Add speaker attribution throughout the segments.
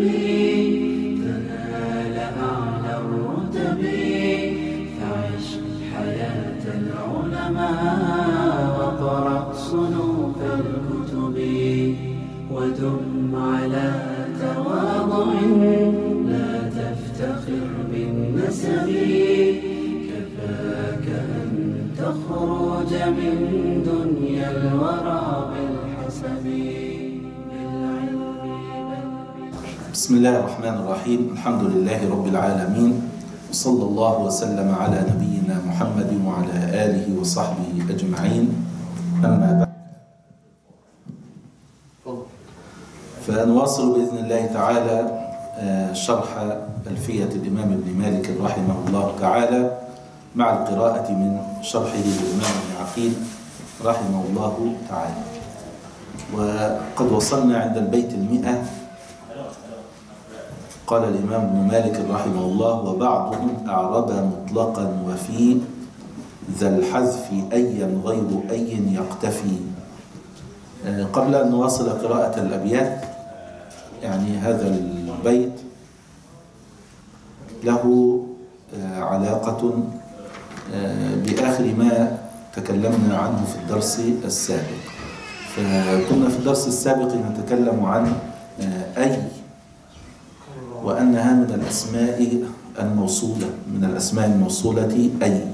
Speaker 1: تنال أعلى الرتب فعش حياة العلماء وقرأ صنوف الكتب ودم على تواضع لا تفتخر بالنسب كفاك أن تخرج من دنيا الورى بالحسب.
Speaker 2: بسم الله الرحمن الرحيم. الحمد لله رب العالمين، وصلى الله وسلم على نبينا محمد وعلى آله وصحبه أجمعين، أما بعد. فنواصل بإذن الله تعالى شرح ألفية الإمام ابن مالك رحمه الله تعالى مع القراءة من شرحه للإمام ابن عقيل رحمه الله تعالى. وقد وصلنا عند البيت 100. قال الإمام ابن مالك رحمه الله: وبعضهم أعرب مطلقا وفي ذا الحذف أيا غير أي يقتفي. قبل أن نواصل قراءة الأبيات، يعني هذا البيت له علاقة بآخر ما تكلمنا عنه في الدرس السابق. فكنا في الدرس السابق نتكلم عن أي، وأنها من الأسماء الموصولة، من الأسماء الموصولة أي.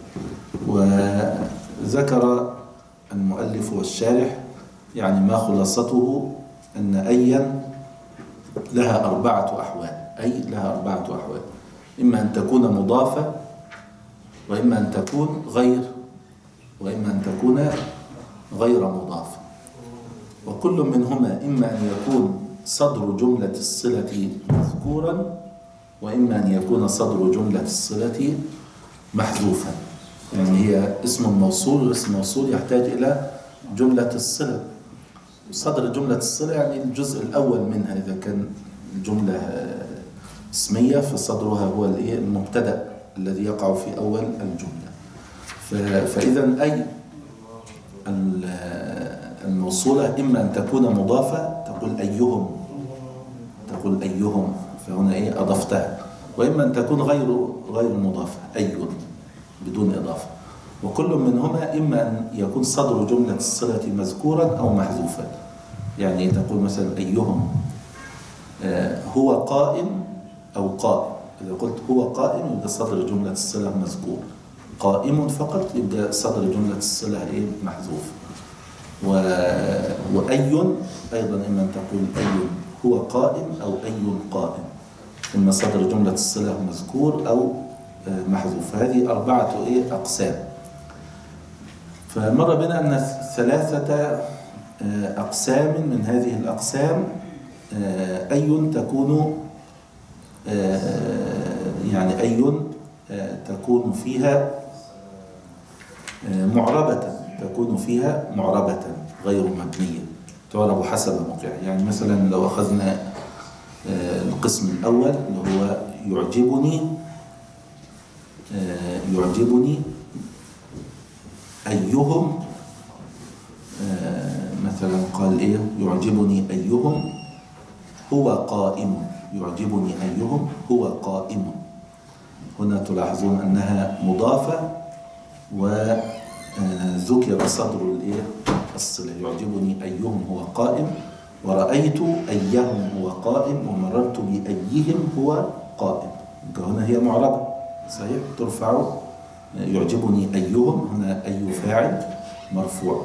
Speaker 2: وذكر المؤلف والشارح يعني ما خلاصته أن أيا لها 4 أحوال. أي لها 4 أحوال: إما أن تكون مضافة، وإما أن تكون غير مضافة. وكل منهما إما أن يكون صدر جملة الصلة مذكورا، وإما أن يكون صدر جملة الصلة محذوفا. يعني هي اسم موصول، والاسم موصول يحتاج إلى جملة الصلة. صدر جملة الصلة يعني الجزء الأول منها. إذا كان الجملة اسمية فصدرها هو المبتدأ الذي يقع في أول الجملة. فإذا أي الموصولة إما أن تكون مضافة، تقول أيهم، فهنا أضفتها، وإما أن تكون غير مضافة، أي بدون إضافة. وكل منهما إما أن يكون صدر جملة الصلة مذكورا أو محذوفا. يعني تقول مثلا أيهم هو قائم أو قائم. إذا قلت هو قائم يبقى صدر جملة الصلة مذكور، قائم فقط يبقى صدر جملة الصلة محذوف. وأي أيضا إما أن تقول أي هو قائم أو أي قائم، إما صدر جملة الصلة مذكور أو محذوف. هذه 4 أقسام. فمر بنا أن 3 أقسام من هذه الأقسام أي تكون يعني أي تكون فيها معربة غير مبنية، تعرب حسب موقعها. يعني مثلا لو أخذنا القسم الأول اللي هو يعجبني أيهم، مثلا قال يعجبني أيهم هو قائم. يعجبني أيهم هو قائم. هنا تلاحظون أنها مضافة وذكر صدر الصلة. يعجبني أيهم هو قائم، ورأيت أيهم هو قائم، ومررت بأيهم هو قائم. هنا هي معربة صحيح، ترفع. يعجبني أيهم، هنا أي فاعل مرفوع.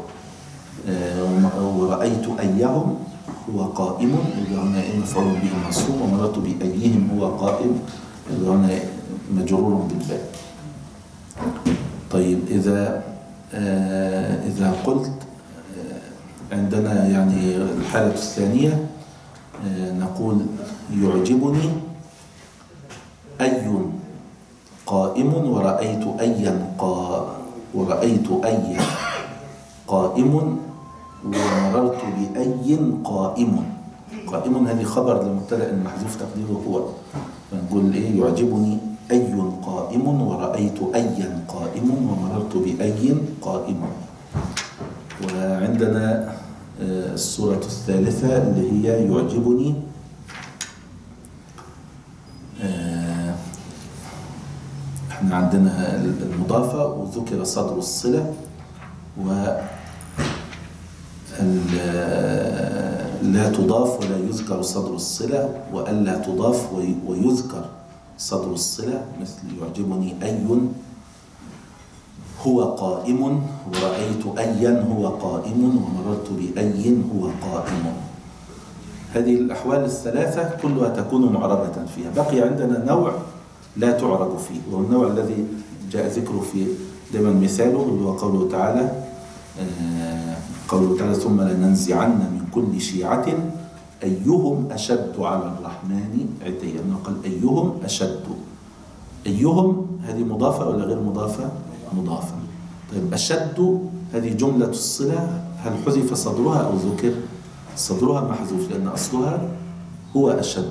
Speaker 2: ورأيت أيهم هو قائم، هنا مفعول به منصوب. ومررت بأيهم هو قائم، هنا مجرور بالباء. طيب إذا قلت عندنا يعني الحالة الثانية، نقول يعجبني أي قائم، ورأيت أيا قائم، ومررت بأي قائم. هذه خبر لمبتدأ محذوف تقديره هو. فنقول يعجبني أي قائم، ورأيت أيا قائم، ومررت بأي قائم. وعندنا الصورة الثالثة اللي هي يعجبني احنا عندنا المضافة وذكر صدر الصلة، لا تضاف ولا يذكر صدر الصلة، وألا تضاف ويذكر صدر الصلة، مثل يعجبني أي هو قائم، ورأيت أيا هو قائم، ومررت بأي هو قائم. هذه الأحوال الثلاثة كلها تكون معربة فيها. بقي عندنا نوع لا تعرب فيه، وهو النوع الذي جاء ذكره في دائما مثاله، اللي هو قوله تعالى ثم لننزعن من كل شيعة أيهم أشد على الرحمن عتيا. أنه قال أيهم أشد. أيهم هذه مضافة ولا غير مضافة؟ مضافة. طيب أشد هذه جملة الصلة، هل حذف صدرها أو ذكر؟ صدرها محذوف لأن أصلها هو أشد،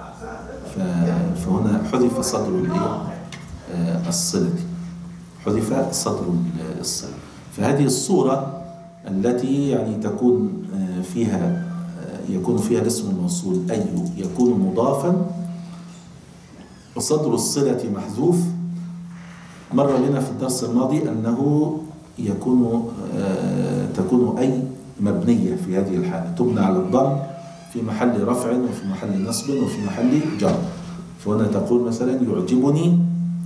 Speaker 2: فهنا حذف صدر الصلة، حذف صدر الصلة. فهذه الصورة التي يعني يكون فيها الاسم الموصول أي يكون مضافا وصدر الصلة محذوف. مر بنا في الدرس الماضي أنه تكون أي مبنية في هذه الحالة، تبنى على الضم في محل رفع وفي محل نصب وفي محل جر. فهنا تقول مثلا يعجبني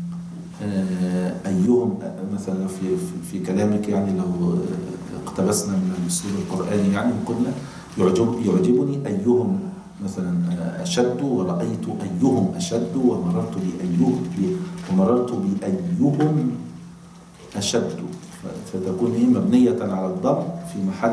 Speaker 2: أيهم، مثلا في كلامك يعني لو اقتبسنا من الأسلوب القرآني يعني وقلنا يعجبني أيهم مثلا أشد، ورأيت أيهم أشد، ومررت بأيهم أشد. فتكون مبنية على الضم في محل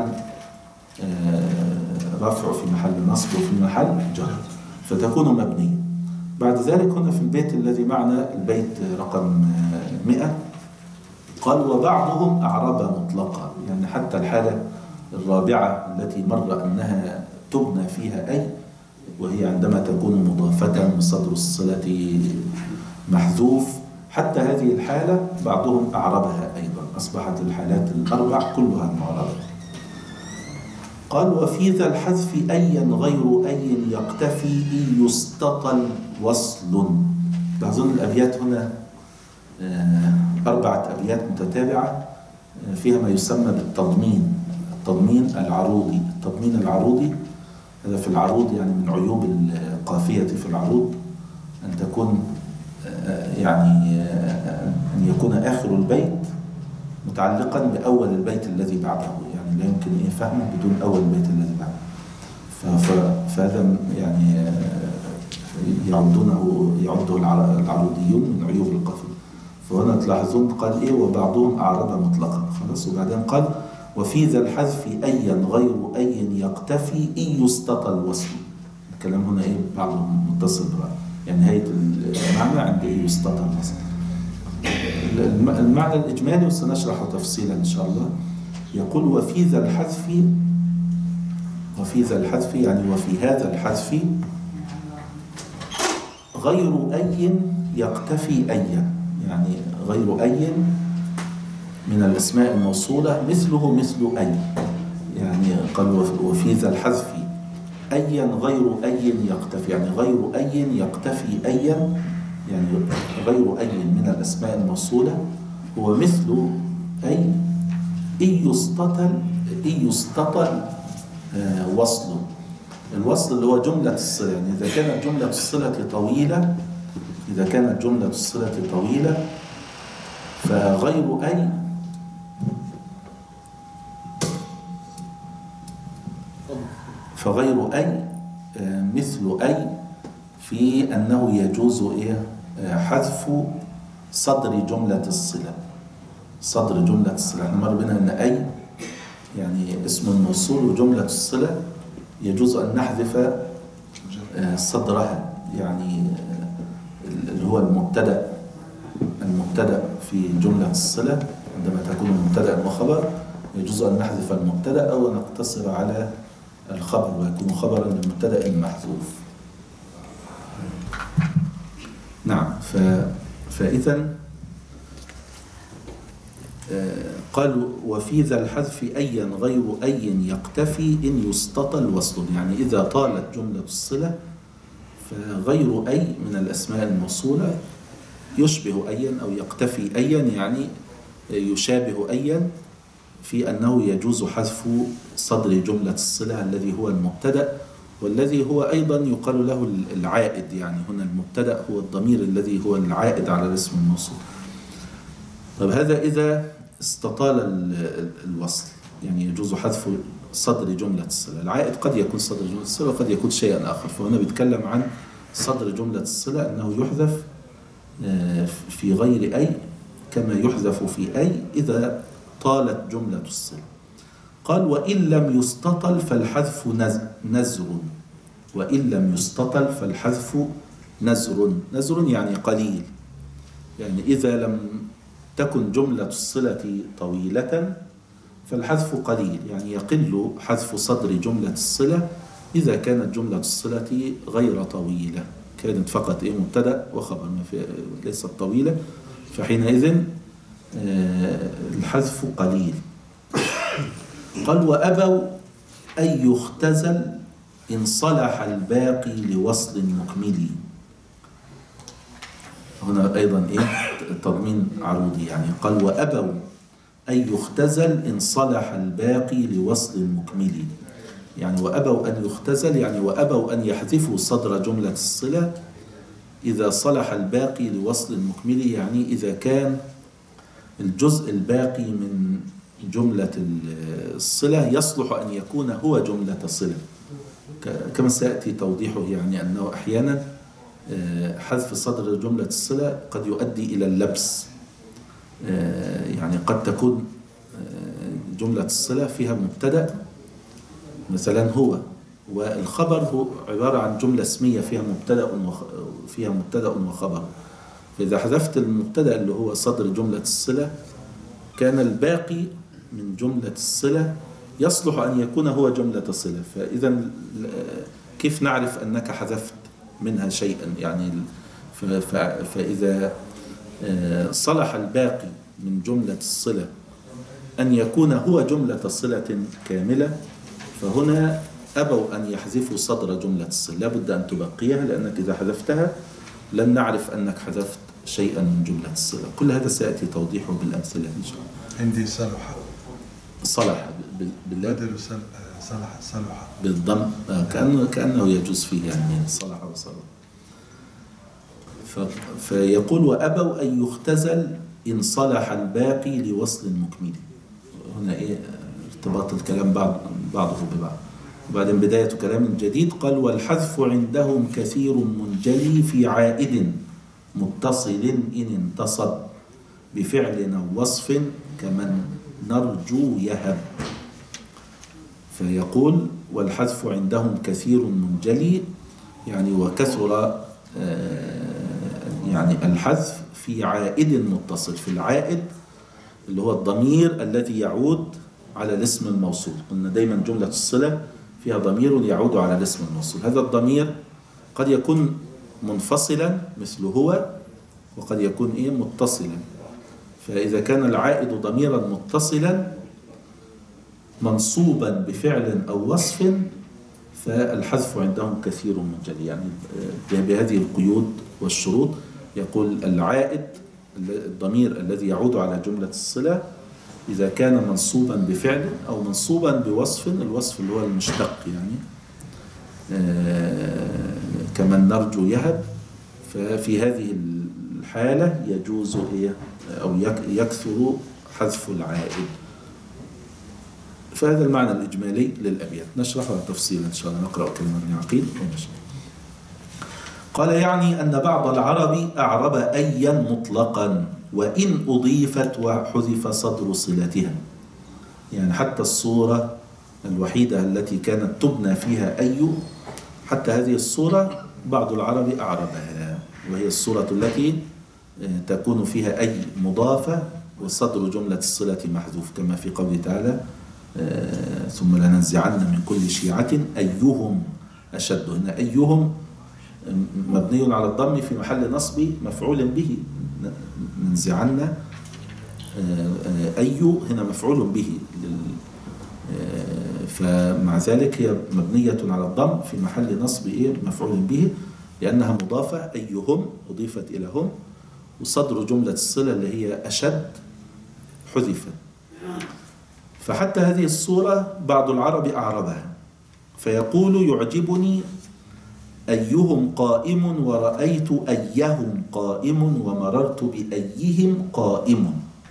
Speaker 2: رفع وفي محل نصب وفي محل جر، فتكون مبنية. بعد ذلك هنا في البيت الذي معنا، البيت رقم 100، قال وبعضهم أعرب مطلقا، يعني حتى الحالة الرابعة التي مر أنها تبنى فيها أي، وهي عندما تكون مضافة وصدر الصلة محذوف، حتى هذه الحالة بعضهم أعربها أيضا، أصبحت الحالات الأربع كلها معربة. قال وفي ذا الحذف أيا غير أي يقتفي إن يستطل وصل. أظن الأبيات هنا 4 أبيات متتابعة فيها ما يسمى بالتضمين، التضمين العروضي. التضمين العروضي هذا في العروض يعني من عيوب القافية في العروض أن تكون يعني أن يكون آخر البيت متعلقا بأول البيت الذي بعده، يعني لا يمكن فهمه بدون أول البيت الذي بعده. فهذا يعني يعده العروضيون من عيوب القافية. فهنا تلاحظون قال وبعضهم أعرب مطلقا، خلاص. وبعدين قال وفي ذا الحذف أيا غير أي يقتفي إن يستطل وصل. الكلام هنا بعضهم متصل بقى، يعني نهاية المعنى عند يستطل وصل. المعنى الإجمالي وسنشرحه تفصيلا إن شاء الله. يقول وفي ذا الحذف يعني وفي هذا الحذف غير أي يقتفي أي، يعني غير أي من الأسماء الموصولة مثله مثل أي، يعني قال وفي ذا الحذف أيا غير أي يقتفي، يعني غير أي يقتفي أيا، يعني غير أي من الأسماء الموصولة هو مثل أي إن يستطل وصل. الوصل اللي هو جملة الصلة، يعني إذا كانت جملة الصلة طويلة فغير أي مثل أي في أنه يجوز حذف صدر جملة الصلة. احنا مر بنا أن أي يعني اسم الموصول وجملة الصلة يجوز أن نحذف صدرها، يعني اللي هو المبتدأ في جملة الصلة. عندما تكون مبتدأ وخبر يجوز أن نحذف المبتدأ أو نقتصر على الخبر ويكون خبرا للمبتدأ المحذوف. نعم. فإذا قالوا وفي ذا الحذف أيا غير أي يقتفي إن يستطل وصل، يعني إذا طالت جملة الصلة فغير أي من الأسماء الموصولة يشبه أيا أو يقتفي أيا، يعني يشابه أيا في أنه يجوز حذف صدر جملة الصلة الذي هو المبتدأ، والذي هو أيضا يقال له العائد. يعني هنا المبتدأ هو الضمير الذي هو العائد على الاسم الموصول. طب هذا إذا استطال الوصل، يعني يجوز حذف صدر جملة الصلة. العائد قد يكون صدر جملة الصلة وقد يكون شيئا آخر، فهنا بيتكلم عن صدر جملة الصلة أنه يحذف في غير أي كما يحذف في أي إذا طالت جملة الصلة. قال وإن لم يستطل فالحذف نزر. وإن لم يستطل فالحذف نزر يعني قليل. يعني إذا لم تكن جملة الصلة طويلة فالحذف قليل، يعني يقل حذف صدر جملة الصلة إذا كانت جملة الصلة غير طويلة، كانت فقط مبتدأ وخبر ليست طويلة، فحينئذ الحذف قليل. قال وأبوا أن يختزل إن صلح الباقي لوصل مكمل. هنا أيضا تضمين عروضي، يعني قال وأبوا أن يختزل إن صلح الباقي لوصل مكمل. يعني وأبوا أن يختزل، يعني وأبوا أن يحذفوا صدر جملة الصلة إذا صلح الباقي لوصل مكمل، يعني إذا كان الجزء الباقي من جملة الصلة يصلح أن يكون هو جملة صلة، كما سيأتي توضيحه. يعني أنه أحيانا حذف صدر جملة الصلة قد يؤدي إلى اللبس. يعني قد تكون جملة الصلة فيها مبتدأ مثلا هو، والخبر هو عبارة عن جملة اسمية فيها مبتدأ وخبر. فإذا حذفت المبتدأ اللي هو صدر جملة الصلة كان الباقي من جملة الصلة يصلح أن يكون هو جملة صلة. فإذا كيف نعرف أنك حذفت منها شيئا؟ يعني فإذا صلح الباقي من جملة الصلة أن يكون هو جملة صلة كاملة، فهنا أبوا أن يحذفوا صدر جملة الصلة، لابد أن تبقيها، لأنك إذا حذفتها لن نعرف أنك حذفت شيئا من جملة الصلة. كل هذا سيأتي توضيحه بالأمثلة إن شاء الله.
Speaker 3: عندي صلح
Speaker 2: بالله
Speaker 3: صلح
Speaker 2: بالضم، كأنه يجوز فيه يعني صلح وصلح. فيقول وأبوا أن يختزل إن صلح الباقي لوصل مكمل. هنا ارتباط الكلام بعضه ببعض. وبعدين بداية كلام جديد. قال والحذف عندهم كثير منجلي في عائد متصل إن انتصب بفعل أو وصف كمن نرجو يهب. فيقول والحذف عندهم كثير منجلي، يعني وكثر يعني الحذف في عائد متصل، في العائد اللي هو الضمير الذي يعود على الاسم الموصول. قلنا دايما جملة الصلة فيها ضمير يعود على الاسم الموصول. هذا الضمير قد يكون منفصلا مثل هو، وقد يكون متصلا. فإذا كان العائد ضميرا متصلا منصوبا بفعل أو وصف فالحذف عندهم كثير منجلي، يعني بهذه القيود والشروط. يقول العائد الضمير الذي يعود على جملة الصلة إذا كان منصوبا بفعل أو منصوبا بوصف، الوصف اللي هو المشتق، يعني كمن نرجو يهب، ففي هذه الحالة يجوز أو يكثر حذف العائد. فهذا المعنى الإجمالي للأبيات، نشرحها تفصيلا إن شاء الله. نقرأ كلمة من عقيل ونشرح. قال يعني أن بعض العرب أعرب أيا مطلقا وإن أضيفت وحذف صدر صلتها. يعني حتى الصورة الوحيدة التي كانت تبنى فيها أي، حتى هذه الصورة بعض العرب أعربها، وهي الصورة التي تكون فيها أي مضافة وصدر جملة الصلة محذوف، كما في قوله تعالى ثم لننزعن من كل شيعة أيهم أشد. هنا أيهم مبني على الضم في محل نصب مفعول به، ننزعن أي هنا مفعول به، فمع ذلك هي مبنية على الضم في محل نصب مفعول به، لأنها مضافة. أيهم أضيفت إلى هم، وصدر جملة الصلة اللي هي أشد حذفت. فحتى هذه الصورة بعض العرب أعربها، فيقول يعجبني أيهم قائم ورأيت أيهم قائم ومررت بأيهم قائم.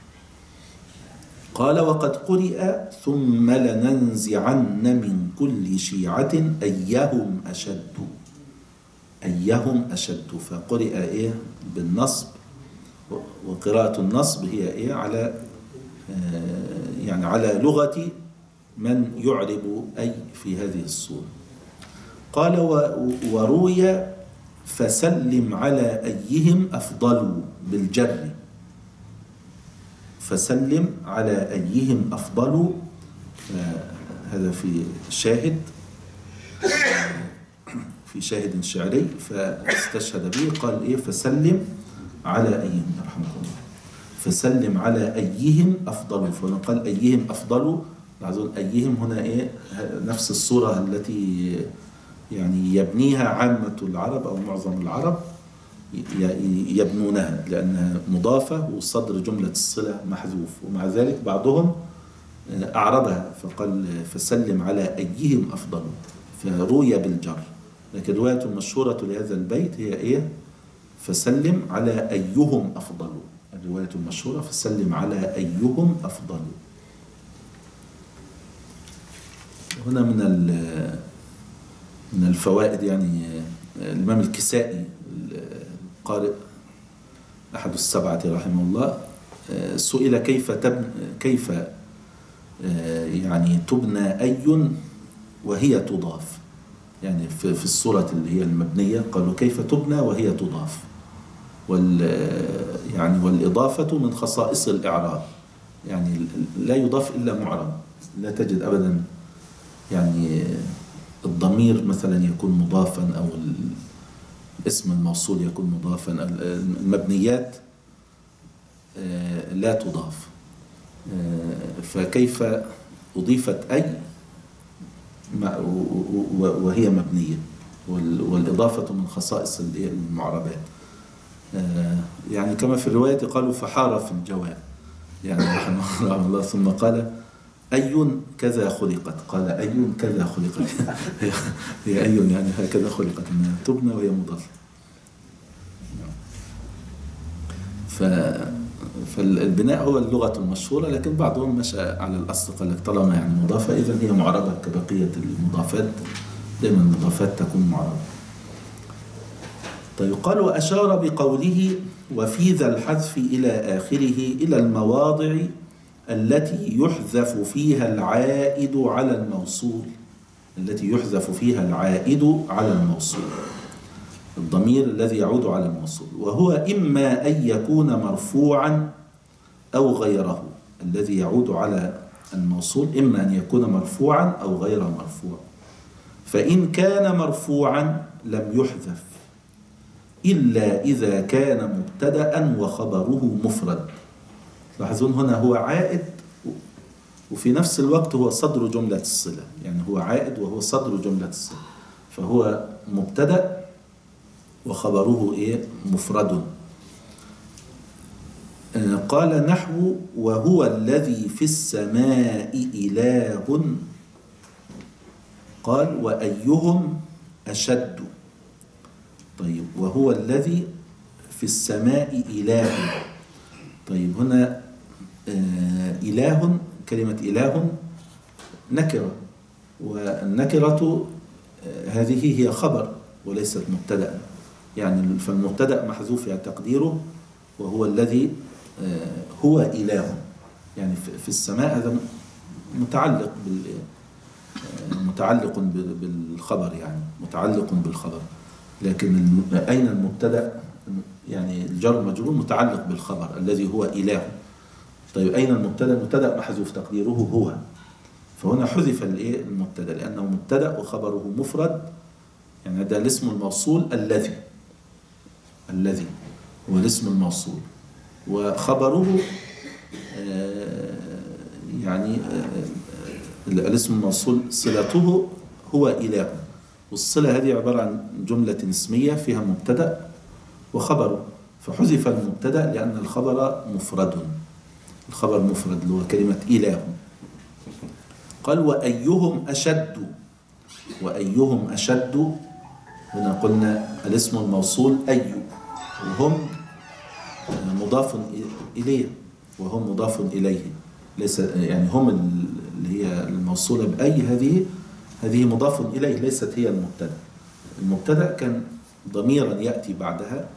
Speaker 2: قال وقد قرئ ثم لننزعن من كل شيعة أيهم أشد. أيهم أشد، فقرئ إيه بالنصب، وقراءة النصب هي إيه على يعني على لغة من يعرب أي في هذه الصورة. قال وروي فسلم على أيهم أفضل بالجر، فسلم على أيهم أفضل، هذا في شاهد شعري فاستشهد به، قال إيه فسلم على أيهم، رحمه الله، فسلم على أيهم أفضل، فقال أيهم أفضل، أظن أيهم هنا إيه نفس الصورة التي يعني يبنيها عامة العرب أو معظم العرب يبنونها، لأنها مضافة وصدر جملة الصلة محذوف، ومع ذلك بعضهم أعربها فقال فسلم على أيهم أفضل، فروي بالجر. لكن الرواية المشهورة لهذا البيت هي إيه فسلم على أيهم أفضل، الرواية المشهورة فسلم على أيهم أفضل. هنا من الفوائد، يعني الإمام الكسائي القارئ أحد السبعة رحمه الله سئل كيف يعني تبنى أي وهي تضاف، يعني في الصورة اللي هي المبنية قالوا كيف تبنى وهي تضاف، يعني والإضافة من خصائص الإعراب، يعني لا يضاف إلا معرب، لا تجد أبدا يعني الضمير مثلا يكون مضافا أو اسم الموصول يكون مضافا، المبنيات لا تضاف. فكيف أضيفت أي وهي مبنية، والإضافة من خصائص المعربات. يعني كما في الرواية قالوا فحار في الجواب، يعني رحمه الله، ثم قال أي كذا خلقت، قال أي كذا خلقت هي أي يعني هكذا خلقت، أنها تبنى وهي مضافة. فالبناء هو اللغة المشهورة، لكن بعضهم مشى على الأصل، قال لك طالما يعني مضافة إذن هي معربة كبقية المضافات، دائما المضافات تكون معربة. طيب قال وأشار بقوله وفي ذا الحذف إلى آخره إلى المواضع التي يحذف فيها العائد على الموصول، التي يحذف فيها العائد على الموصول، الضمير الذي يعود على الموصول، وهو إما أن يكون مرفوعا أو غيره. الذي يعود على الموصول إما أن يكون مرفوعا أو غير مرفوع. فإن كان مرفوعا لم يحذف إلا إذا كان مبتدأ وخبره مفرد. لاحظون هنا هو عائد وفي نفس الوقت هو صدر جملة الصلة، يعني هو عائد وهو صدر جملة الصلة، فهو مبتدأ وخبره إيه مفرد. قال نحو وهو الذي في السماء إله، قال وأيهم أشد. طيب وهو الذي في السماء إله، طيب هنا إله، كلمة إله نكرة، والنكرة هذه هي خبر وليست مبتدأ، يعني فالمبتدأ محذوف يعني تقديره وهو الذي هو إله، يعني في السماء هذا متعلق بالخبر، يعني متعلق بالخبر، لكن أين المبتدأ؟ يعني الجر مجرور متعلق بالخبر الذي هو إله. طيب أين المبتدأ؟ المبتدأ محذوف تقديره هو، فهنا حذف المبتدأ لأنه مبتدأ وخبره مفرد، يعني هذا الاسم الموصول الذي هو الاسم الموصول، وخبره يعني الاسم الموصول صلته هو إله، والصلة هذه عبارة عن جملة اسمية فيها مبتدأ وخبره، فحذف المبتدأ لأن الخبر مفرد، الخبر مفرد اللي هو كلمة إله. قال وأيهم أشد، وأيهم أشد هنا قلنا الاسم الموصول أي، وهم مضاف إليه، وهم مضاف إليه، ليس يعني هم اللي هي الموصولة بأي، هذه مضاف إليه ليست هي المبتدأ. المبتدأ كان ضميرا يأتي بعدها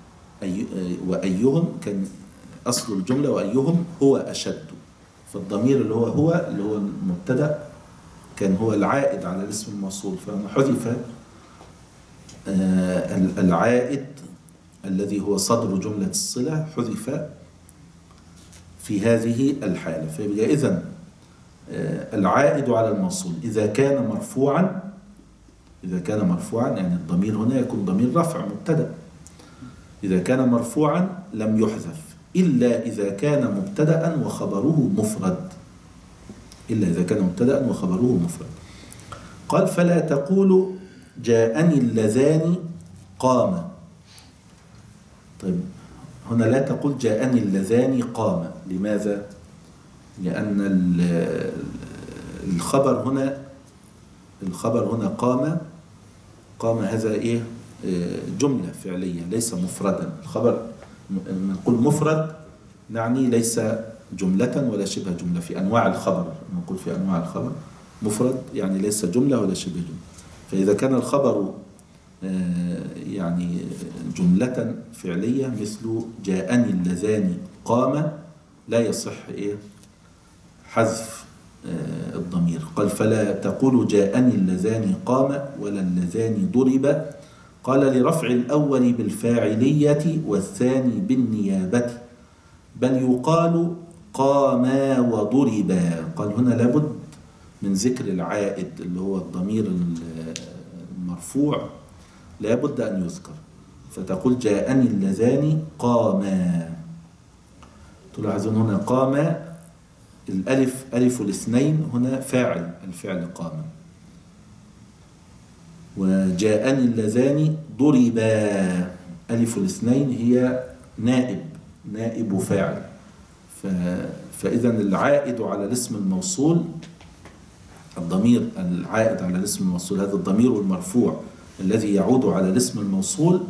Speaker 2: وأيهم كان أصل الجملة، وأيهم هو أشد، فالضمير اللي هو المبتدأ كان هو العائد على الاسم الموصول، فما حذف العائد الذي هو صدر جملة الصلة حذف في هذه الحالة. فيبقى إذن العائد على الموصول إذا كان مرفوعا يعني الضمير هنا يكون ضمير رفع مبتدأ، إذا كان مرفوعا لم يحذف إلا إذا كان مبتدأ وخبره مفرد، قال فلا تقول جاءني اللذان قام. طيب هنا لا تقول جاءني اللذان قام، لماذا؟ لأن الخبر هنا قام هذا إيه؟ جملة فعلية ليس مفردا. الخبر نقول مفرد نعني ليس جملة ولا شبه جملة في أنواع الخبر، نقول في أنواع الخبر مفرد يعني ليس جملة ولا شبه جملة. فإذا كان الخبر يعني جملة فعلية مثل جاءني اللذان قام لا يصح حذف الضمير. قال فلا تقول جاءني اللذان قام ولا اللذان ضرب. قال لرفع الأول بالفاعلية والثاني بالنيابة، بل يقال قاما وضربا. قال هنا لابد من ذكر العائد اللي هو الضمير المرفوع، لابد أن يذكر، فتقول جاءني اللذان قاما. تلاحظون هنا قام الألف ألف الاثنين هنا فاعل الفعل قام، وجاءني اللذان ضربا ألف الاثنين هي نائب فاعل. فإذا العائد على الاسم الموصول، الضمير العائد على الاسم الموصول، هذا الضمير المرفوع الذي يعود على الاسم الموصول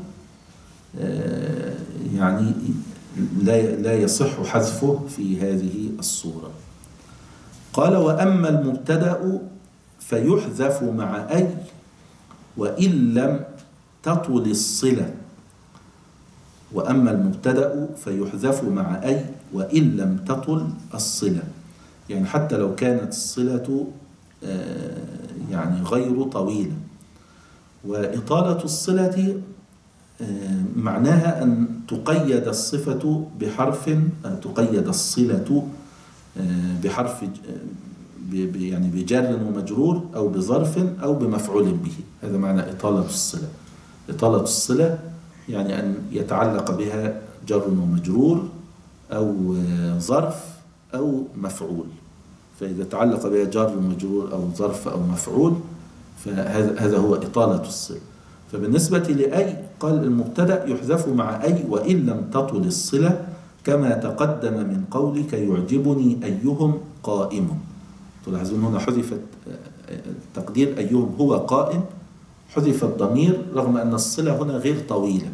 Speaker 2: يعني لا يصح حذفه في هذه الصورة. قال وأما المبتدأ فيحذف مع أي وإن لم تطل الصلة. وأما المبتدأ فيحذف مع أي وإن لم تطل الصلة، يعني حتى لو كانت الصلة يعني غير طويلة. وإطالة الصلة معناها أن تقيد الصفة بحرف، تقيد الصلة بحرف يعني بجر ومجرور أو بظرف أو بمفعول به. هذا معنى إطالة الصلة. إطالة الصلة يعني أن يتعلق بها جر ومجرور أو ظرف أو مفعول. فإذا تعلق بها جر ومجرور أو ظرف أو مفعول فهذا هو إطالة الصلة. فبالنسبة لأي قال المبتدأ يحذف مع أي وإن لم تطل الصلة، كما تقدم من قولك يعجبني أيهم قائم. تلاحظون هنا حذفت تقدير أيهم هو قائم، حذف الضمير رغم أن الصلة هنا غير طويلة.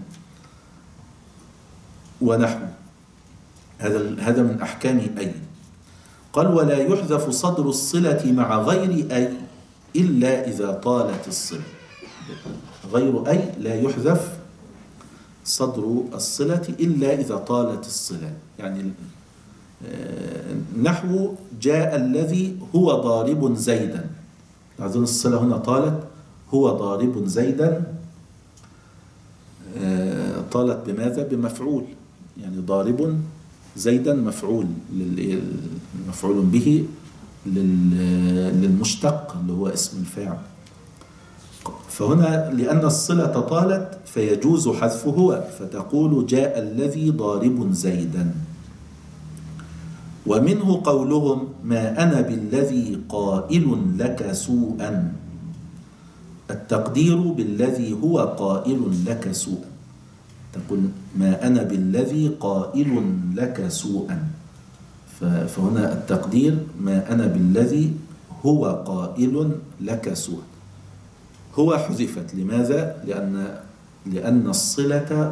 Speaker 2: ونحو هذا من أحكام أي. قال ولا يحذف صدر الصلة مع غير أي إلا إذا طالت الصلة. غير أي لا يحذف صدر الصلة إلا إذا طالت الصلة. يعني نحو جاء الذي هو ضارب زيدا، لاحظون الصلة هنا طالت، هو ضارب زيدا طالت بماذا؟ بمفعول، يعني ضارب زيدا مفعول مفعول به للمشتق اللي هو اسم الفاعل. فهنا لأن الصلة طالت فيجوز حذفه هو، فتقول جاء الذي ضارب زيدا. ومنه قولهم ما أنا بالذي قائل لك سوءا، التقدير بالذي هو قائل لك سوءا. تقول ما أنا بالذي قائل لك سوءا، فهنا التقدير ما أنا بالذي هو قائل لك سوءا. هو حذفت، لماذا؟ لأن الصلة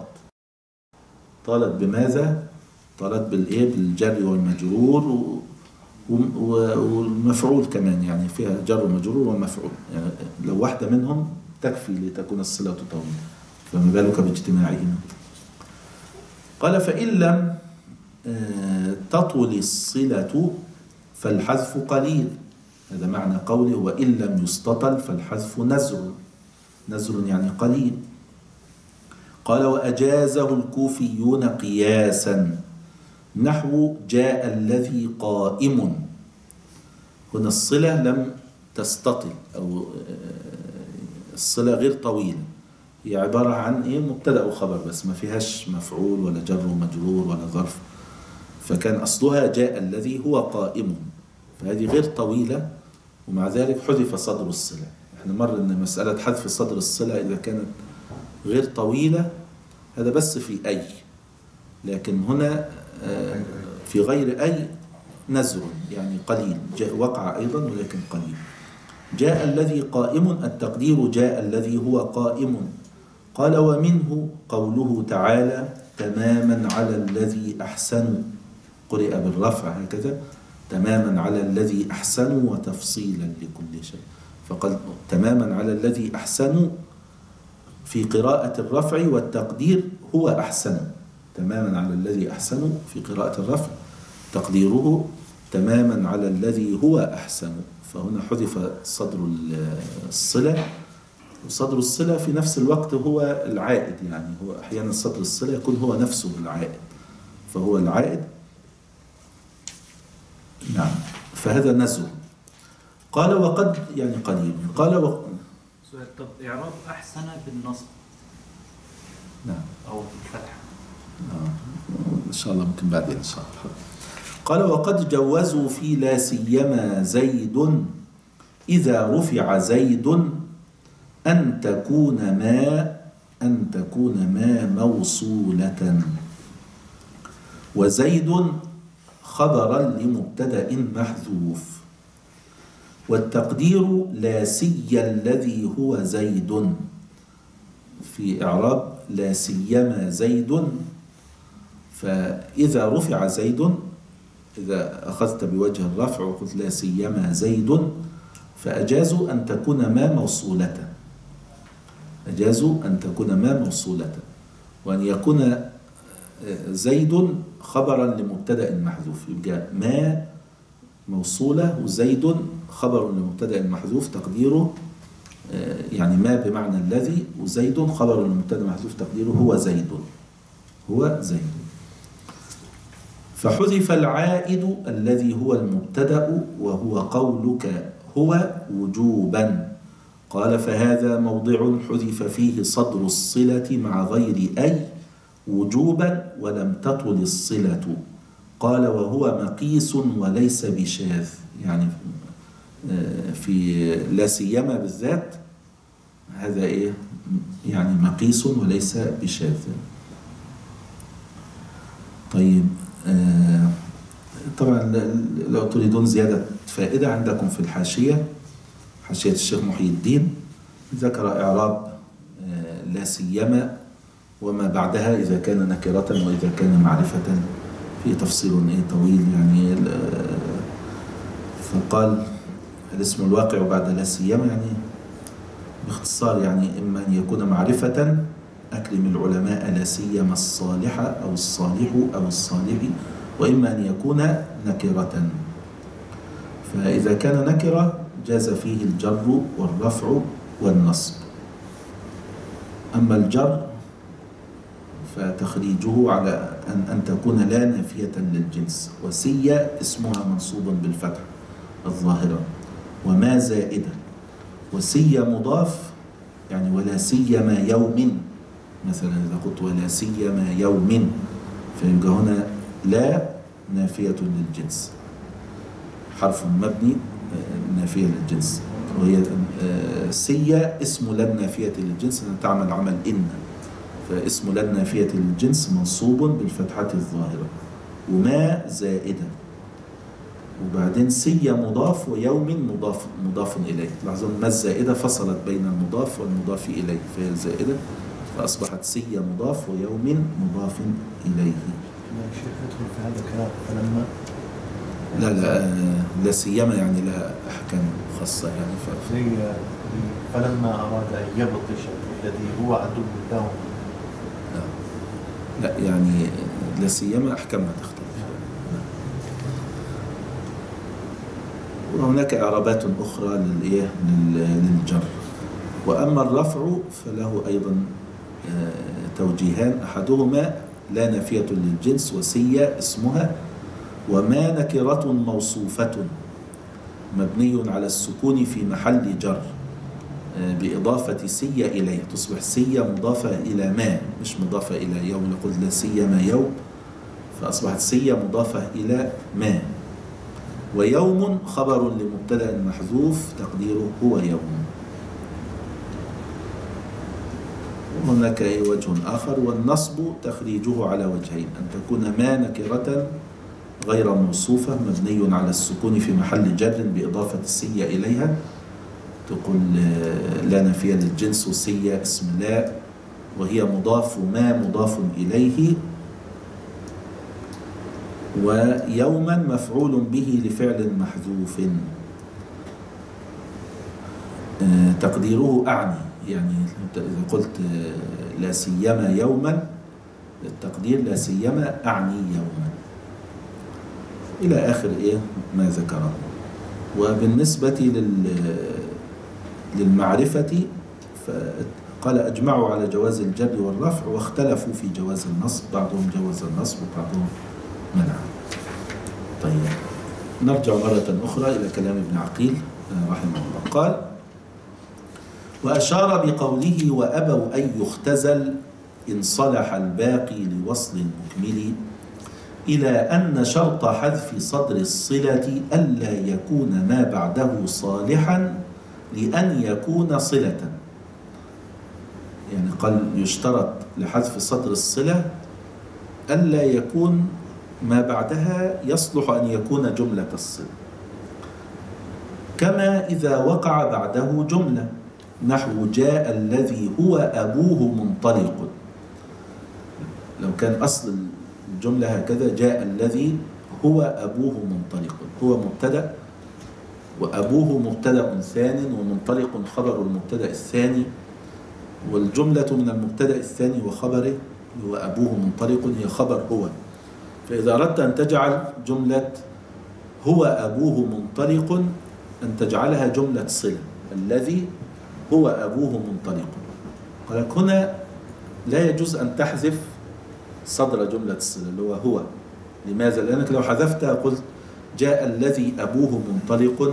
Speaker 2: طالت بماذا؟ طالت بالجر والمجرور والمفعول كمان، يعني فيها جر ومجرور ومفعول، يعني لو واحدة منهم تكفي لتكون الصلة طويلة، فما بالك باجتماعهما. قال فإن لم تطول الصلة فالحذف قليل، هذا معنى قوله وإن لم يستطل فالحذف نزر يعني قليل. قال وأجازه الكوفيون قياسا نحو جاء الذي قائم. هنا الصلة لم تستطل، أو الصلة غير طويلة، هي عبارة عن مبتدأ وخبر بس، ما فيهاش مفعول ولا جر ومجرور ولا ظرف، فكان أصلها جاء الذي هو قائم، فهذه غير طويلة، ومع ذلك حذف صدر الصلة. احنا مر ان مسألة حذف صدر الصلة إذا كانت غير طويلة هذا بس في أي، لكن هنا في غير أي نزر يعني قليل، وقع أيضا ولكن قليل. جاء الذي قائم، التقدير جاء الذي هو قائم. قال ومنه قوله تعالى تماما على الذي أحسنوا، قرئ بالرفع هكذا، تماما على الذي أحسنوا وتفصيلا لكل شيء، فقال تماما على الذي أحسنوا في قراءة الرفع، والتقدير هو أحسن، تماما على الذي أحسنوا في قراءة الرفع، تقديره تماما على الذي هو أحسن. فهنا حذف صدر الصلة، وصدر الصلة في نفس الوقت هو العائد، يعني هو أحيانا صدر الصلة يكون هو نفسه العائد، فهو العائد. نعم، فهذا نزل. قال وقد يعني قليل. قال
Speaker 4: سؤال، طب إعراب أحسن بالنصب
Speaker 2: نعم
Speaker 4: أو بالفتح؟
Speaker 2: إن شاء الله ممكن بعدين إن شاء الله. قال وقد جوزوا في لا سيما زيد إذا رفع زيد أن تكون ما موصولة، وزيد خبرا لمبتدأ محذوف، والتقدير لا سي الذي هو زيد. في إعراب لا سيما زيد، فإذا رفع زيد، إذا أخذت بوجه الرفع وقلت لا سيما زيد، فأجازوا أن تكون ما موصولة، أجازوا أن تكون ما موصولة، وأن يكون زيد خبرا لمبتدأ محذوف، يبقى ما موصولة وزيد خبر لمبتدأ محذوف تقديره يعني ما بمعنى الذي، وزيد خبر لمبتدأ محذوف تقديره هو زيد. فحذف العائد الذي هو المبتدأ وهو قولك هو وجوبا. قال فهذا موضع حذف فيه صدر الصلة مع غير أي وجوبا ولم تطل الصلة. قال وهو مقيس وليس بشاذ، يعني في لا سيما بالذات هذا يعني مقيس وليس بشاذ. طيب طبعا لو تريدون زيادة فائدة عندكم في الحاشية، حاشية الشيخ محي الدين ذكر إعراب لا سيما وما بعدها إذا كان نكرة وإذا كان معرفة، في تفصيل طويل يعني. فقال الاسم الواقع بعد لا سيما يعني باختصار يعني إما أن يكون معرفة، أكرم العلماء لا سيما الصالح أو الصالح أو الصالح، وإما أن يكون نكرة. فإذا كان نكرة جاز فيه الجر والرفع والنصب. أما الجر فتخريجه على أن تكون لا نافية للجنس، وسيا اسمها منصوب بالفتح الظاهرة، وما زائدة، وسيا مضاف يعني ولا سيما يوم مثلا، إذا قلت ولا سيما يوم فيبقى هنا لا نافية للجنس، حرف مبني نافية للجنس، وهي سيا اسم لا نافية للجنس تعمل عمل إن، فاسم لن نافية للجنس منصوب بالفتحة الظاهرة، وما زائدة، وبعدين سي مضاف ويوم مضاف إليه. لاحظوا ما الزائدة فصلت بين المضاف والمضاف إليه، فهي زائدة فأصبحت سي مضاف ويوم مضاف إليه.
Speaker 3: يا شيخ ندخل في هذا الكلام فلما
Speaker 2: لا سيما يعني لها أحكام خاصة يعني
Speaker 3: زي فلما أراد أن يبطش الذي هو عدو لهم.
Speaker 2: لا يعني لا سيما أحكامها تختلف. وهناك إعرابات أخرى للجر. وأما الرفع فله أيضا توجيهان، أحدهما لا نافية للجنس وسي اسمها، وما نكرة موصوفة مبني على السكون في محل جر بإضافة سي إليه، تصبح سي مضافة إلى ما مش مضافة إلى يوم. نقول لا سيما يوم فأصبحت سي مضافة إلى ما. ويوم خبر لمبتدأ محذوف تقديره هو يوم. وهناك وجه آخر، والنصب تخريجه على وجهين: أن تكون ما نكرة غير موصوفة مبني على السكون في محل جر بإضافة السي إليها، تقول لا نافية للجنس وسي اسم لا، وهي مضاف ما مضاف إليه. ويوما مفعول به لفعل محذوف تقديره أعني، يعني إذا قلت لا سيما يوما التقدير لا سيما أعني يوما إلى آخر ما ذكره. وبالنسبة للمعرفة فقال أجمعوا على جواز الجر والرفع واختلفوا في جواز النصب، بعضهم جواز النصب وبعضهم منع. طيب نرجع مرة أخرى إلى كلام ابن عقيل رحمه الله. قال: وأشار بقوله وأبوا أن يختزل إن صلح الباقي لوصل مكمل إلى أن شرط حذف صدر الصلة ألا يكون ما بعده صالحا لأن يكون صلة. يعني قال يشترط لحذف صدر الصلة ألا يكون ما بعدها يصلح أن يكون جملة الصلة، كما إذا وقع بعده جملة نحو جاء الذي هو أبوه منطلق. لو كان أصل الجملة هكذا: جاء الذي هو أبوه منطلق، هو مبتدأ وأبوه مبتدأ ثاني ومنطلق خبر المبتدأ الثاني، والجملة من المبتدأ الثاني وخبره هو أبوه منطلق هي خبر هو. فإذا أردت أن تجعل جملة هو أبوه منطلق أن تجعلها جملة صلة، الذي هو أبوه منطلق. ولكن هنا لا يجوز أن تحذف صدر جملة الصلة اللي هو. لماذا؟ لأنك لو حذفتها قلت جاء الذي أبوه منطلق،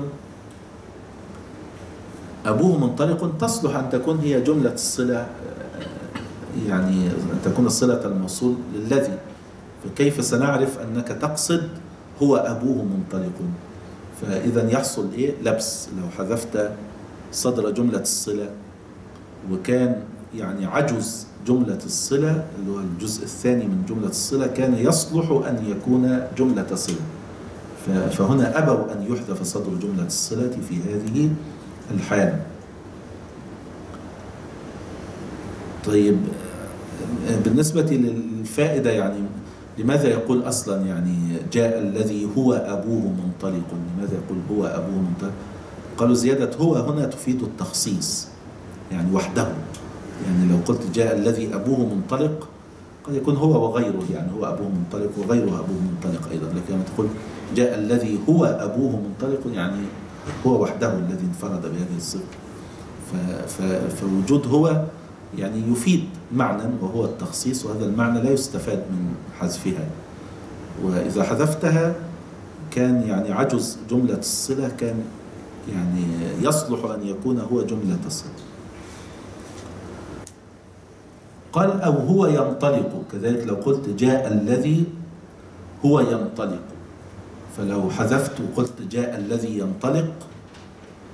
Speaker 2: أبوه منطلق تصلح أن تكون هي جملة الصلة، يعني أن تكون الصلة الموصول للذي. فكيف سنعرف أنك تقصد هو أبوه منطلق؟ فإذا يحصل لبس لو حذفت صدر جملة الصلة، وكان يعني عجز جملة الصلة اللي هو الجزء الثاني من جملة الصلة كان يصلح أن يكون جملة صلة. فهنا أبوا أن يحذف صدر جملة الصلة في هذه الحالة. طيب بالنسبة للفائدة، يعني لماذا يقول أصلا يعني جاء الذي هو أبوه منطلق؟ لماذا يقول هو أبوه منطلق؟ قالوا زيادة هو هنا تفيد التخصيص، يعني وحده. يعني لو قلت جاء الذي أبوه منطلق قد يكون هو وغيره، يعني هو أبوه منطلق وغيره أبوه منطلق أيضا. لكن لما تقول جاء الذي هو أبوه منطلق يعني هو وحده الذي انفرد بهذه الصفة. فوجود هو يعني يفيد معنى وهو التخصيص، وهذا المعنى لا يستفاد من حذفها. وإذا حذفتها كان يعني عجز جملة الصلة كان يعني يصلح أن يكون هو جملة الصلة. قال أو هو ينطلق، كذلك لو قلت جاء الذي هو ينطلق، فلو حذفت وقلت جاء الذي ينطلق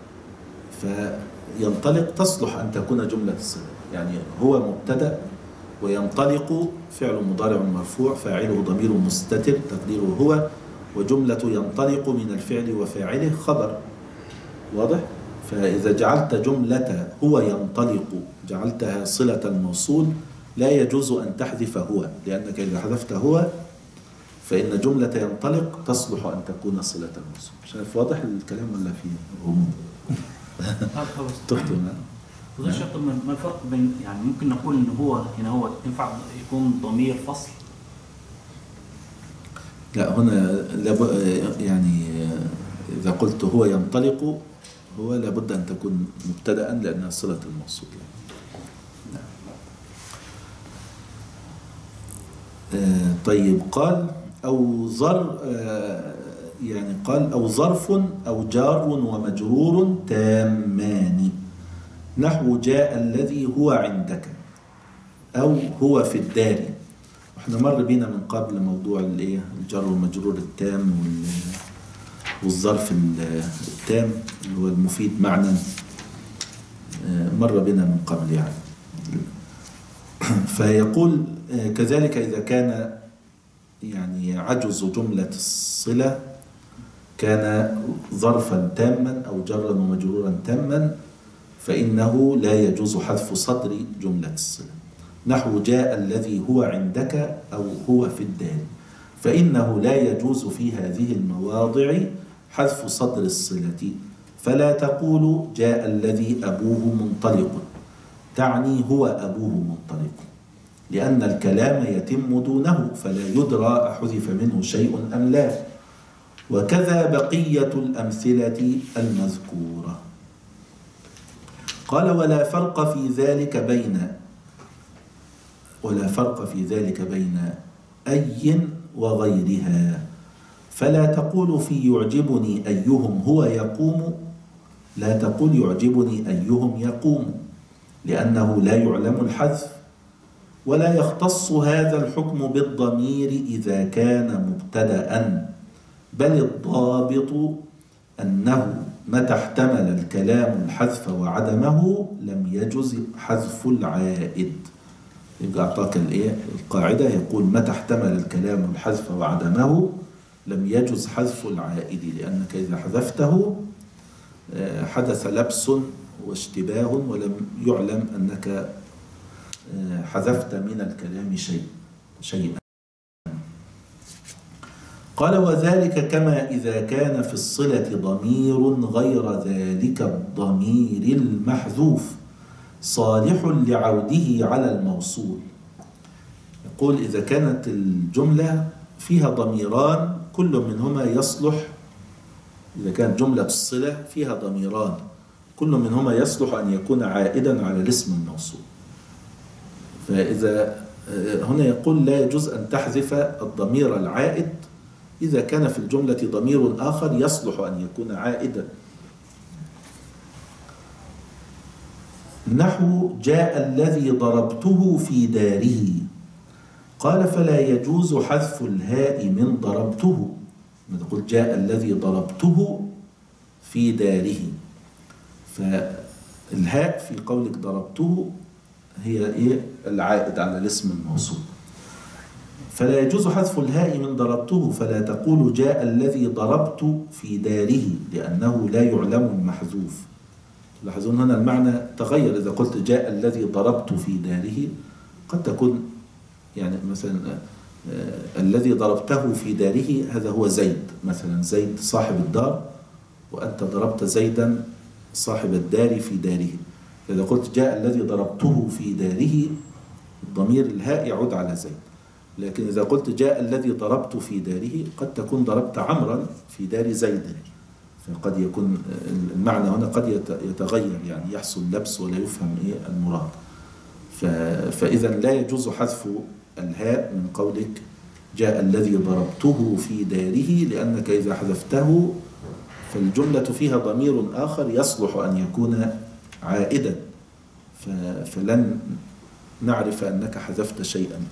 Speaker 2: فينطلق تصلح أن تكون جملة الصلة. يعني هو مبتدأ وينطلق فعل مضارع مرفوع فاعله ضمير مستتر تقديره هو، وجملة ينطلق من الفعل وفاعله خبر. واضح؟ فإذا جعلت جملة هو ينطلق جعلتها صلة الموصول لا يجوز أن تحذف هو، لأنك إذا حذفت هو فإن جملة ينطلق تصلح أن تكون صلة الموصول. شايف واضح الكلام ولا فيه غموض؟ تكتب
Speaker 4: هذا الشرط ما الفرق بين يعني ممكن نقول إنه هو هنا هو ينفع يكون ضمير فصل؟
Speaker 2: لا هنا يعني إذا قلت هو ينطلق هو لابد أن تكون مبتدأ لأنها صلة الموصول. طيب قال أو يعني قال أو ظرف أو جار ومجرور تامان نحو جاء الذي هو عندك أو هو في الدار. احنا مر بينا من قبل موضوع الجار والمجرور التام والظرف التام اللي هو المفيد معنى، مر بنا من قبل يعني. فيقول كذلك إذا كان يعني عجز جملة الصلة كان ظرفا تاما أو جرا ومجرورا تاما فإنه لا يجوز حذف صدر جملة الصلة، نحو جاء الذي هو عندك أو هو في الدار، فإنه لا يجوز في هذه المواضع حذف صدر الصلة، فلا تقول جاء الذي أبوه منطلق تعني هو أبوه منطلق، لأن الكلام يتم دونه فلا يدرى أحذف منه شيء أم لا. وكذا بقية الأمثلة المذكورة. قال ولا فرق في ذلك بين أي وغيرها، فلا تقول في يعجبني أيهم هو يقوم، لا تقول يعجبني أيهم يقوم، لأنه لا يعلم الحذف، ولا يختص هذا الحكم بالضمير إذا كان مبتدأ، بل الضابط أنه متى احتمل الكلام الحذف وعدمه لم يجز حذف العائد. يبقى أعطاك القاعدة، يقول متى احتمل الكلام الحذف وعدمه لم يجز حذف العائد، لأنك إذا حذفته حدث لبس واشتباه ولم يعلم أنك حذفت من الكلام شيئا. قال وذلك كما إذا كان في الصلة ضمير غير ذلك الضمير المحذوف صالح لعوده على الموصول. يقول إذا كانت الجملة فيها ضميران كل منهما يصلح، إذا كانت جملة الصلة فيها ضميران كل منهما يصلح أن يكون عائدا على الاسم الموصول، فإذا هنا يقول لا يجوز أن تحذف الضمير العائد إذا كان في الجملة ضمير آخر يصلح أن يكون عائدا، نحو جاء الذي ضربته في داره. قال فلا يجوز حذف الهاء من ضربته، نقول جاء الذي ضربته في داره، فالهاء في قولك ضربته هي العائد على الاسم الموصول، فلا يجوز حذف الهاء من ضربته، فلا تقول جاء الذي ضربت في داره لأنه لا يعلم المحذوف. لاحظون هنا المعنى تغير، إذا قلت جاء الذي ضربت في داره قد تكون يعني مثلا الذي ضربته في داره هذا هو زيد، مثلا زيد صاحب الدار وأنت ضربت زيدا صاحب الدار في داره، فإذا قلت جاء الذي ضربته في داره الضمير الهاء يعود على زيد. لكن إذا قلت جاء الذي ضربت في داره قد تكون ضربت عمرا في دار زيد، فقد يكون المعنى هنا قد يتغير، يعني يحصل لبس ولا يفهم المراد. فإذا لا يجوز حذف الهاء من قولك جاء الذي ضربته في داره، لأنك إذا حذفته فالجملة فيها ضمير آخر يصلح أن يكون عائدا، فلن نعرف أنك حذفت شيئا.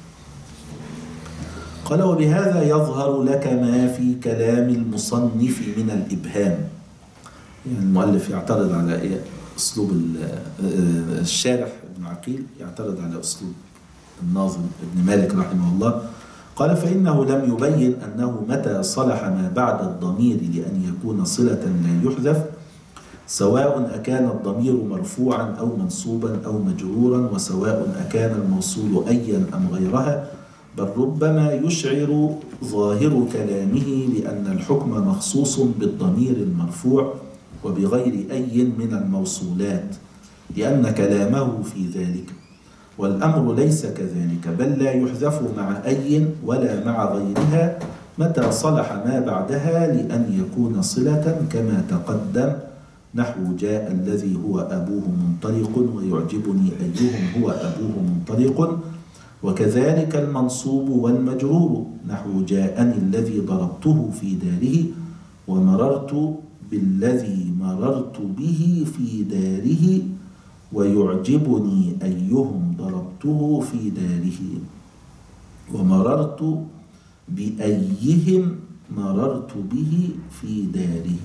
Speaker 2: قال وبهذا يظهر لك ما في كلام المصنف من الإبهام. يعني المؤلف يعترض على أسلوب الشارح ابن عقيل، يعترض على أسلوب الناظم ابن مالك رحمه الله قال: فإنه لم يبين أنه متى صلح ما بعد الضمير لأن يكون صلة لا يحذف، سواء أكان الضمير مرفوعا أو منصوبا أو مجرورا، وسواء أكان الموصول أيا أم غيرها، بل ربما يشعر ظاهر كلامه بأن الحكم مخصوص بالضمير المرفوع وبغير أي من الموصولات، لأن كلامه في ذلك. والأمر ليس كذلك، بل لا يحذف مع أي ولا مع غيرها متى صلح ما بعدها لأن يكون صلة كما تقدم، نحو جاء الذي هو أبوه منطلق ويعجبني أيهم هو أبوه منطلق، وكذلك المنصوب والمجرور، نحو جاءني الذي ضربته في داره ومررت بالذي مررت به في داره ويعجبني أيهم ضربته في داره ومررت بأيهم مررت به في داره.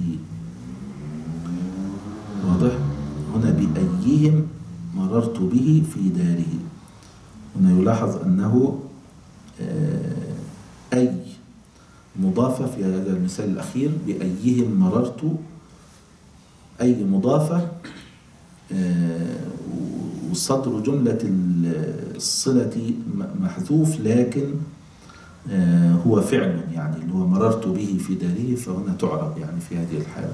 Speaker 2: واضح؟ هنا بأيهم مررت به في داره. هنا يلاحظ أنه أي مضافة في هذا المثال الأخير، بأيهم مررت، أي مضافة، وصدر جملة الصلة محذوف، لكن هو فعل يعني اللي هو مررت به في داره، فهنا تعرب يعني في هذه الحالة.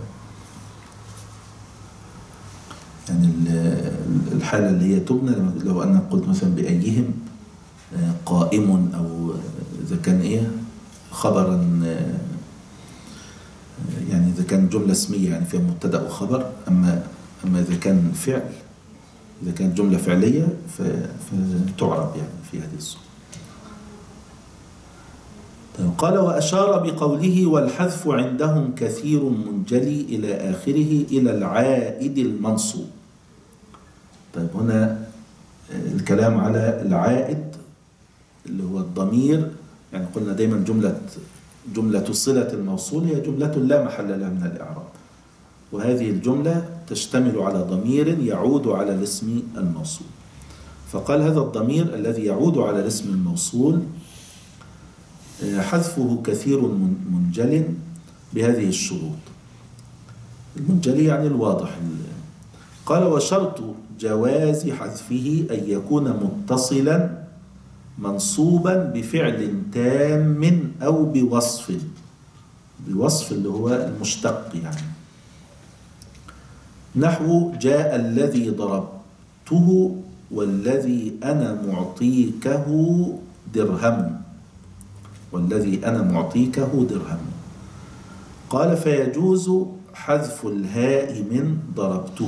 Speaker 2: يعني الحالة اللي هي تبنى لو أنا قلت مثلا بأيهم قائم، أو إذا كان خبرا، يعني إذا كان جملة اسمية يعني فيها مبتدأ وخبر. أما إذا كان فعل، إذا كانت جملة فعلية فتعرب يعني في هذه الصورة. قال: وأشار بقوله والحذف عندهم كثير منجلي إلى آخره إلى العائد المنصوب. طيب هنا الكلام على العائد اللي هو الضمير. يعني قلنا دايما جملة صلة الموصول هي جملة لا محل لها من الإعراب، وهذه الجملة تشتمل على ضمير يعود على الاسم الموصول. فقال هذا الضمير الذي يعود على الاسم الموصول حذفه كثير منجل بهذه الشروط. المنجلي يعني الواضح. قال: وشرط جواز حذفه أن يكون متصلا منصوبا بفعل تام أو بوصف اللي هو المشتق يعني، نحو جاء الذي ضربته والذي أنا معطيكه درهم، والذي أنا معطيكه درهم. قال: فيجوز حذف الهاء من ضربته،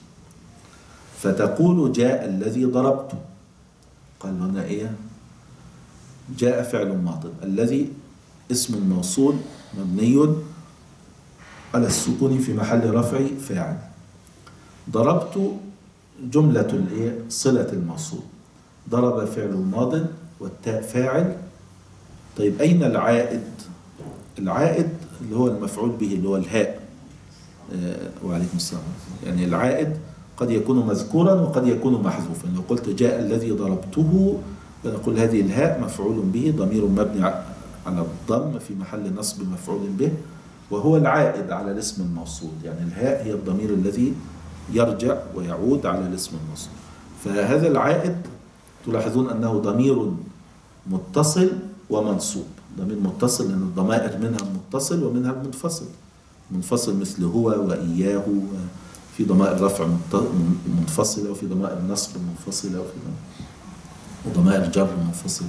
Speaker 2: فتقول جاء الذي ضربته. قال هنا جاء فعل ماض، الذي اسم الموصول مبني على السكون في محل رفع فاعل، ضربت جملة صلة الموصول، ضرب فعل ماض والتاء فاعل. طيب أين العائد؟ العائد اللي هو المفعول به اللي هو الهاء. وعليكم السلام. يعني العائد قد يكون مذكورا وقد يكون محذوفا. لو قلت جاء الذي ضربته فنقول هذه الهاء مفعول به ضمير مبني على الضم في محل نصب مفعول به، وهو العائد على الاسم الموصول. يعني الهاء هي الضمير الذي يرجع ويعود على الاسم الموصول. فهذا العائد تلاحظون أنه ضمير متصل ومنصوب. ضمير متصل لأن الضمائر منها المتصل ومنها المنفصل. منفصل مثل هو وإياه، في ضمائر رفع منفصلة، وفي ضمائر نصب منفصلة، وضمائر جر منفصلة.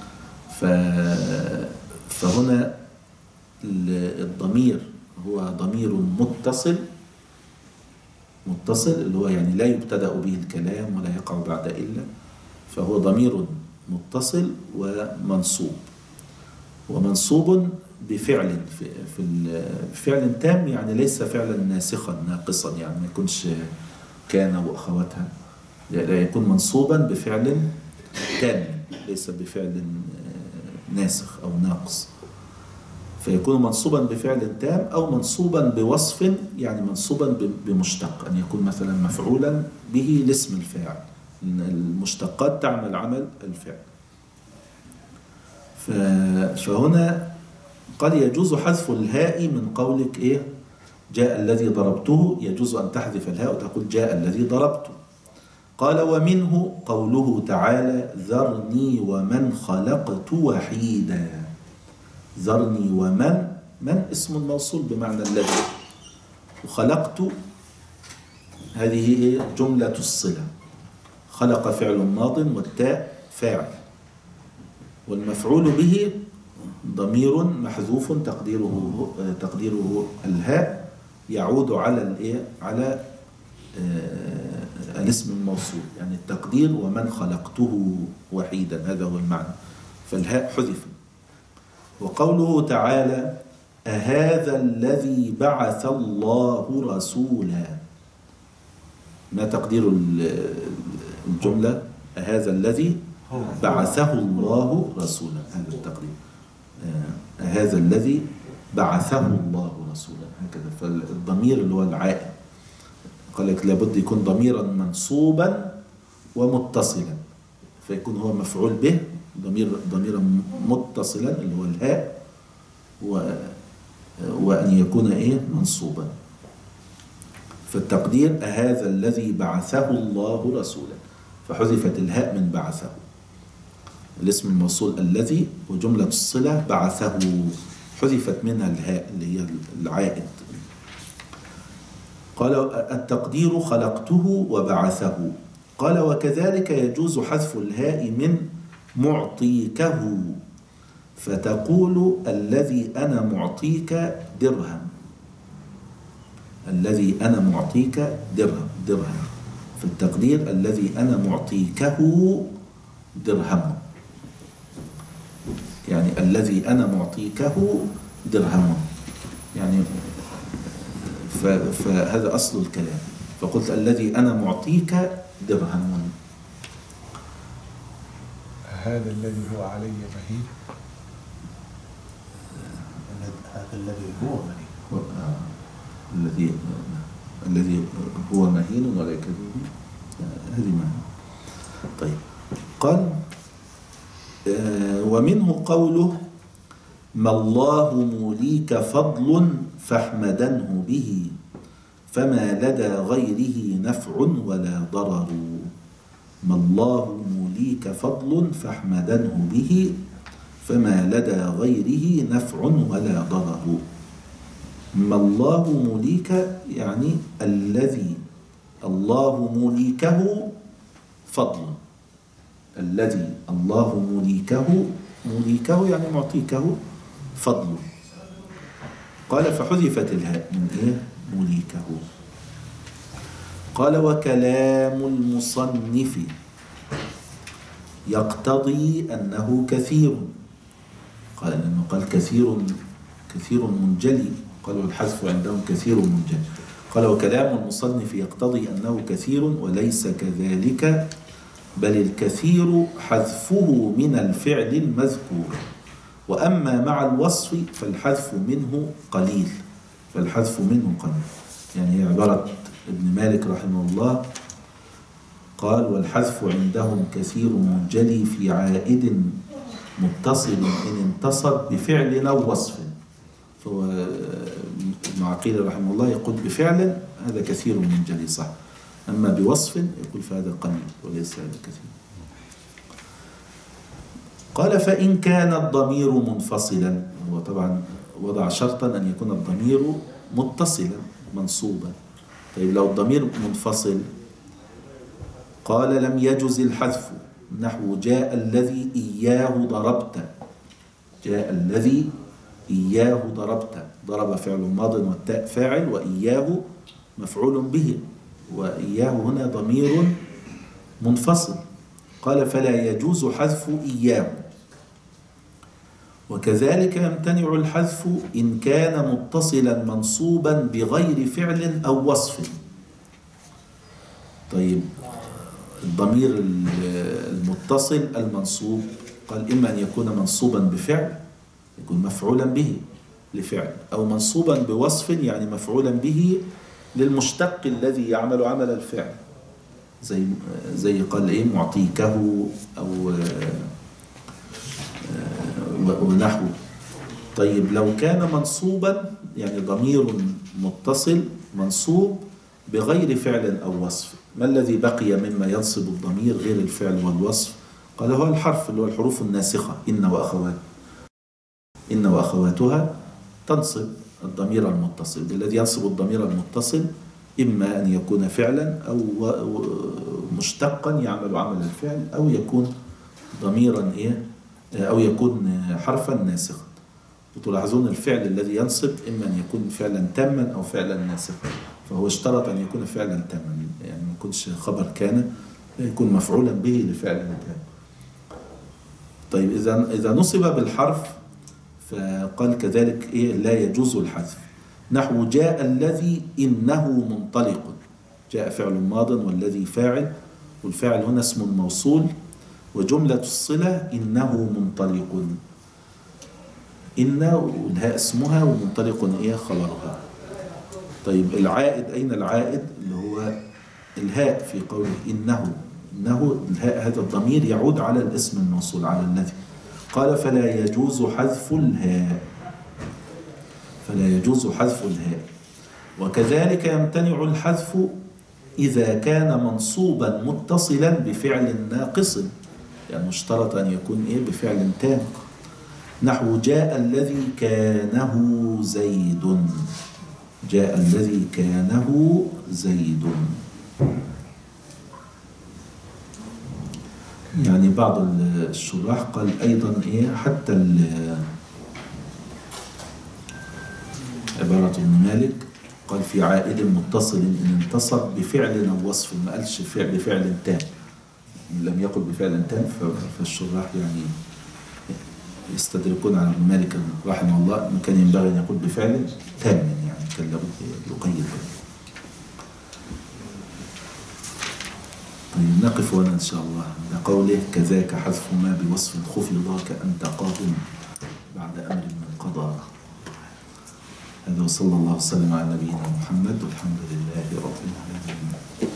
Speaker 2: فهنا الضمير هو ضمير متصل اللي هو يعني لا يبتدأ به الكلام ولا يقع بعد إلا، فهو ضمير متصل ومنصوب بفعل في فعل تام، يعني ليس فعلا ناسخا ناقصا، يعني ما يكونش كان وأخواتها، لا، يكون منصوبا بفعل تام ليس بفعل ناسخ أو ناقص. فيكون منصوبا بفعل تام أو منصوبا بوصف، يعني منصوبا بمشتق، أن يكون مثلا مفعولا به لاسم الفاعل المشتقات تعمل عمل الفعل. فهنا قال يجوز حذف الهاء من قولك إيه؟ جاء الذي ضربته، يجوز أن تحذف الهاء وتقول جاء الذي ضربته. قال ومنه قوله تعالى ذرني ومن خلقت وحيدا. ذرني ومن، من اسم الموصول بمعنى الذي، وخلقت هذه جملة الصلة. خلق فعل ماض والتاء فاعل، والمفعول به ضمير محذوف تقديره الهاء يعود على الاسم الموصول، يعني التقدير ومن خلقته وحيدا، هذا هو المعنى، فالهاء حذف. وقوله تعالى أهذا الذي بعث الله رسولا، ما تقدير الجملة؟ أهذا الذي بعثه الله رسولا، هذا التقدير. هذا الذي بعثه الله رسولا، هكذا. فالضمير اللي هو العائد قال لك لابد يكون ضميرا منصوبا ومتصلا، فيكون هو مفعول به ضميرا متصلا اللي هو الهاء، وأن يكون منصوبا. فالتقدير أهذا الذي بعثه الله رسولا، فحذفت الهاء من بعثه، الاسم الموصول الذي، وجملة الصلة بعثه حذفت منها الهاء اللي هي العائد. قال التقدير خلقته وبعثه. قال وكذلك يجوز حذف الهاء من معطيكه، فتقول الذي أنا معطيك درهم، الذي أنا معطيك درهم، في التقدير الذي أنا معطيكه درهم، يعني الذي أنا معطيكه درهم، يعني فهذا أصل الكلام. فقلت الذي أنا معطيك درهم.
Speaker 5: هذا الذي هو علي مهين،
Speaker 3: هذا الذي هو مهين،
Speaker 2: الذي هو مهين ولا كذب، هذه معنى. طيب قال ومنه قوله ما الله موليك فضل فاحمدنه به فما لدى غيره نفع ولا ضرر. ما الله موليك فضل فاحمدنه به فما لدى غيره نفع ولا ضرر. ما الله موليك يعني الذي الله موليكه فضل، الذي الله موليكه يعني معطيكه فضل. قال فحذفت الهاء من موليكه. قال وكلام المصنف يقتضي أنه كثير، قال لأنه قال كثير منجلي، قالوا الحذف عندهم كثير منجلي. قال وكلام المصنف يقتضي أنه كثير وليس كذلك، بل الكثير حذفه من الفعل المذكور، وأما مع الوصف فالحذف منه قليل، يعني هي عبارة ابن مالك رحمه الله قال والحذف عندهم كثير منجلي في عائد متصل إن انتصب بفعل أو وصف. فهو ابن عقيل رحمه الله يقول بفعل هذا كثير منجلي صح، أما بوصف يقول فهذا قليل وليس هذا كثير. قال فإن كان الضمير منفصلا، هو طبعا وضع شرطا أن يكون الضمير متصلا منصوبا. طيب لو الضمير منفصل قال لم يجز الحذف، نحو جاء الذي إياه ضربت، جاء الذي إياه ضربت، ضرب فعل ماض والتاء فاعل وإياه مفعول به، وإياه هنا ضمير منفصل. قال فلا يجوز حذف إياه. وكذلك يمتنع الحذف إن كان متصلا منصوبا بغير فعل أو وصف. طيب الضمير المتصل المنصوب قال إما أن يكون منصوبا بفعل، يكون مفعولا به لفعل، أو منصوبا بوصف يعني مفعولا به للمشتق الذي يعمل عمل الفعل. زي قال إيه معطيكه أو ونحو. طيب لو كان منصوبا يعني ضمير متصل منصوب بغير فعل أو وصف، ما الذي بقي مما ينصب الضمير غير الفعل والوصف؟ قال هو الحرف اللي هو الحروف الناسخة، إن وأخواتها تنصب الضمير المتصل. الذي ينصب الضمير المتصل إما أن يكون فعلا أو مشتقا يعمل عمل الفعل، أو يكون ضميرا أو يكون حرفا ناسخا. وتلاحظون الفعل الذي ينصب إما أن يكون فعلا تاما أو فعلا ناسخا، فهو اشترط أن يكون فعلا تاما، يعني ما يكونش خبر كان، يكون مفعولا به لفعل تام. طيب إذا نصب بالحرف فقال كذلك لا يجوز الحذف. نحو جاء الذي إنه منطلق، جاء فعل ماض والذي فاعل، والفاعل هنا اسم موصول، وجملة الصلة إنه منطلق. إن والهاء اسمها ومنطلق خبرها. طيب العائد، أين العائد؟ اللي هو الهاء في قوله إنه الهاء هذا الضمير يعود على الاسم الموصول على الذي. قال فلا يجوز حذف الهاء، وكذلك يمتنع الحذف إذا كان منصوبا متصلا بفعل ناقص، يعني اشترط أن يكون بفعل تام. نحو جاء الذي كانه زيد، يعني بعض الشراح قال أيضا حتى عبارة ابن مالك قال في عائد متصل إن انتصب بفعل أو وصف، ما قالش بفعل تام، لم يقل بفعل تام. فالشراح يعني يستدركون على ابن مالك رحمه الله أنه كان ينبغي أن يقول بفعل تام، يعني كان لابد يقيد. طيب نقف هنا إن شاء الله عند قوله كذاك حذف ما بوصف خفض كأن تقاضم بعد أمر من قضى. هذا وصلى الله وسلم على نبينا محمد والحمد لله رب العالمين.